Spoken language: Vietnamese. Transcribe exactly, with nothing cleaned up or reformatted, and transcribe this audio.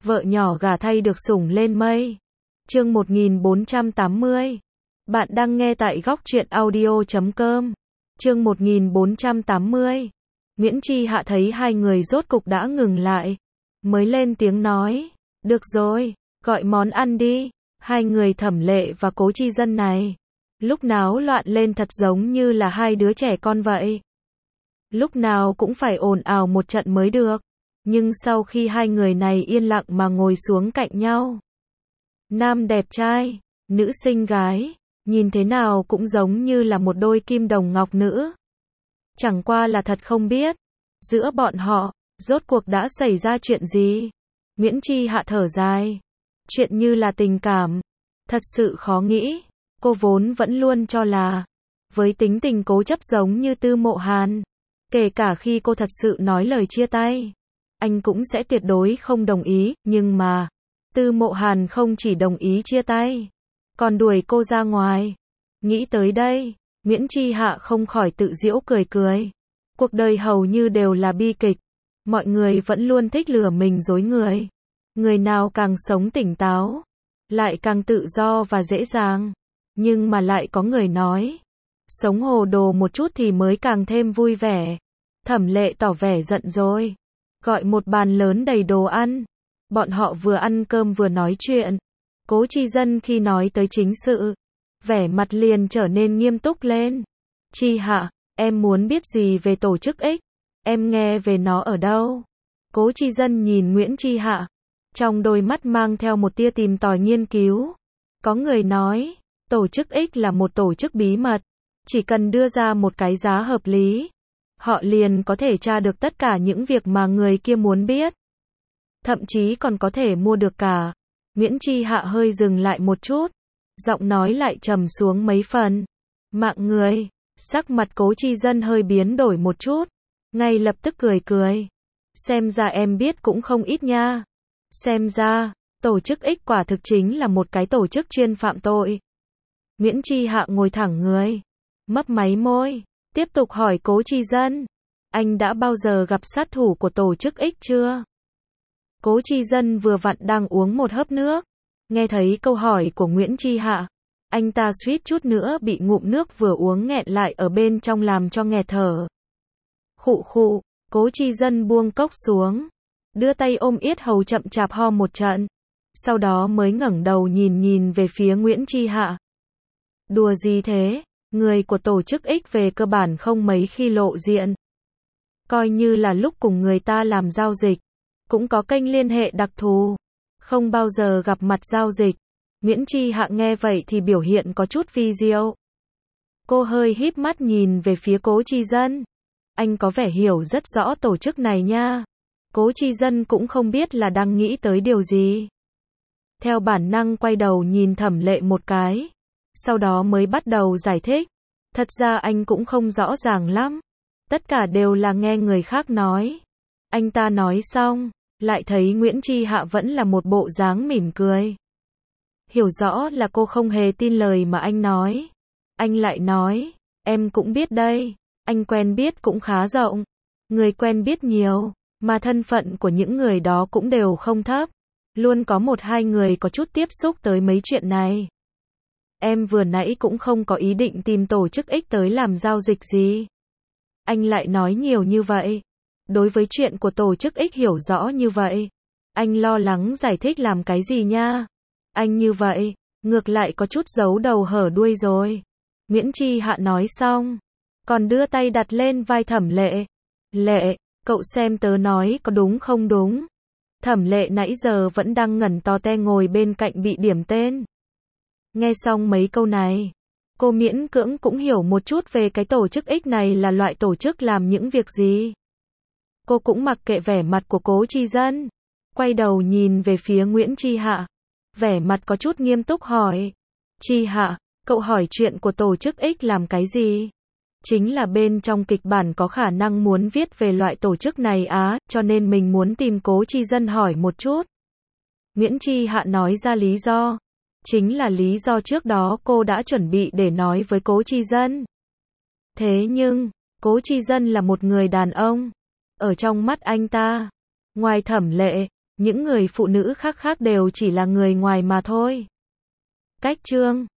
Vợ nhỏ gả thay được sủng lên mây. Chương một nghìn bốn trăm tám mươi. Bạn đang nghe tại góc truyện audio chấm com. Chương một nghìn bốn trăm tám mươi. Nguyễn Chi Hạ thấy hai người rốt cục đã ngừng lại, mới lên tiếng nói, được rồi, gọi món ăn đi. Hai người Thẩm Lệ và Cố Chi Dân này, lúc náo loạn lên thật giống như là hai đứa trẻ con vậy. Lúc nào cũng phải ồn ào một trận mới được. Nhưng sau khi hai người này yên lặng mà ngồi xuống cạnh nhau, nam đẹp trai, nữ xinh gái, nhìn thế nào cũng giống như là một đôi kim đồng ngọc nữ. Chẳng qua là thật không biết, giữa bọn họ, rốt cuộc đã xảy ra chuyện gì. Nguyễn Chi Hạ thở dài. Chuyện như là tình cảm, thật sự khó nghĩ. Cô vốn vẫn luôn cho là, với tính tình cố chấp giống như Tư Mộ Hàn, kể cả khi cô thật sự nói lời chia tay, anh cũng sẽ tuyệt đối không đồng ý, nhưng mà, Tư Mộ Hàn không chỉ đồng ý chia tay, còn đuổi cô ra ngoài. Nghĩ tới đây, Nguyễn Chi Hạ không khỏi tự giễu cười cười. Cuộc đời hầu như đều là bi kịch, mọi người vẫn luôn thích lừa mình dối người. Người nào càng sống tỉnh táo, lại càng tự do và dễ dàng. Nhưng mà lại có người nói, sống hồ đồ một chút thì mới càng thêm vui vẻ. Thẩm Lệ tỏ vẻ giận rồi, gọi một bàn lớn đầy đồ ăn. Bọn họ vừa ăn cơm vừa nói chuyện. Cố Chi Dân khi nói tới chính sự, vẻ mặt liền trở nên nghiêm túc lên. Chi Hạ, em muốn biết gì về tổ chức X? Em nghe về nó ở đâu? Cố Chi Dân nhìn Nguyễn Chi Hạ, trong đôi mắt mang theo một tia tìm tòi nghiên cứu. Có người nói, tổ chức X là một tổ chức bí mật, chỉ cần đưa ra một cái giá hợp lý, họ liền có thể tra được tất cả những việc mà người kia muốn biết. Thậm chí còn có thể mua được cả. Nguyễn Chi Hạ hơi dừng lại một chút, giọng nói lại trầm xuống mấy phần. Mạng người, sắc mặt Cố Chi Dân hơi biến đổi một chút, ngay lập tức cười cười. Xem ra em biết cũng không ít nha. Xem ra, tổ chức X quả thực chính là một cái tổ chức chuyên phạm tội. Nguyễn Chi Hạ ngồi thẳng người, mấp máy môi, tiếp tục hỏi Cố Chi Dân. Anh đã bao giờ gặp sát thủ của tổ chức X chưa? Cố Chi Dân vừa vặn đang uống một hớp nước. Nghe thấy câu hỏi của Nguyễn Chi Hạ, anh ta suýt chút nữa bị ngụm nước vừa uống nghẹn lại ở bên trong làm cho nghẹt thở. Khụ khụ, Cố Chi Dân buông cốc xuống, đưa tay ôm yết hầu chậm chạp ho một trận, sau đó mới ngẩng đầu nhìn nhìn về phía Nguyễn Chi Hạ. Đùa gì thế, người của tổ chức X về cơ bản không mấy khi lộ diện. Coi như là lúc cùng người ta làm giao dịch, cũng có kênh liên hệ đặc thù, không bao giờ gặp mặt giao dịch. Nguyễn Chi Hạ nghe vậy thì biểu hiện có chút vi diệu. Cô hơi híp mắt nhìn về phía Cố Chi Dân. Anh có vẻ hiểu rất rõ tổ chức này nha. Cố Chi Dân cũng không biết là đang nghĩ tới điều gì. Theo bản năng quay đầu nhìn Thẩm Lệ một cái, sau đó mới bắt đầu giải thích. Thật ra anh cũng không rõ ràng lắm. Tất cả đều là nghe người khác nói. Anh ta nói xong, lại thấy Nguyễn Chi Hạ vẫn là một bộ dáng mỉm cười. Hiểu rõ là cô không hề tin lời mà anh nói. Anh lại nói, em cũng biết đây, anh quen biết cũng khá rộng. Người quen biết nhiều, mà thân phận của những người đó cũng đều không thấp. Luôn có một hai người có chút tiếp xúc tới mấy chuyện này. Em vừa nãy cũng không có ý định tìm tổ chức X tới làm giao dịch gì. Anh lại nói nhiều như vậy. Đối với chuyện của tổ chức X hiểu rõ như vậy, anh lo lắng giải thích làm cái gì nha. Anh như vậy, ngược lại có chút giấu đầu hở đuôi rồi. Nguyễn Chi Hạ nói xong, còn đưa tay đặt lên vai Thẩm Lệ. Lệ, cậu xem tớ nói có đúng không đúng? Thẩm Lệ nãy giờ vẫn đang ngẩn to te ngồi bên cạnh bị điểm tên. Nghe xong mấy câu này, cô miễn cưỡng cũng hiểu một chút về cái tổ chức X này là loại tổ chức làm những việc gì. Cô cũng mặc kệ vẻ mặt của Cố Chi Dân, quay đầu nhìn về phía Nguyễn Chi Hạ, vẻ mặt có chút nghiêm túc hỏi. Chi Hạ, cậu hỏi chuyện của tổ chức X làm cái gì? Chính là bên trong kịch bản có khả năng muốn viết về loại tổ chức này á, cho nên mình muốn tìm Cố Chi Dân hỏi một chút. Nguyễn Chi Hạ nói ra lý do. Chính là lý do trước đó cô đã chuẩn bị để nói với Cố Chi Dân. Thế nhưng, Cố Chi Dân là một người đàn ông. Ở trong mắt anh ta, ngoài Thẩm Lệ, Những người phụ nữ khác khác đều chỉ là người ngoài mà thôi. Cách chương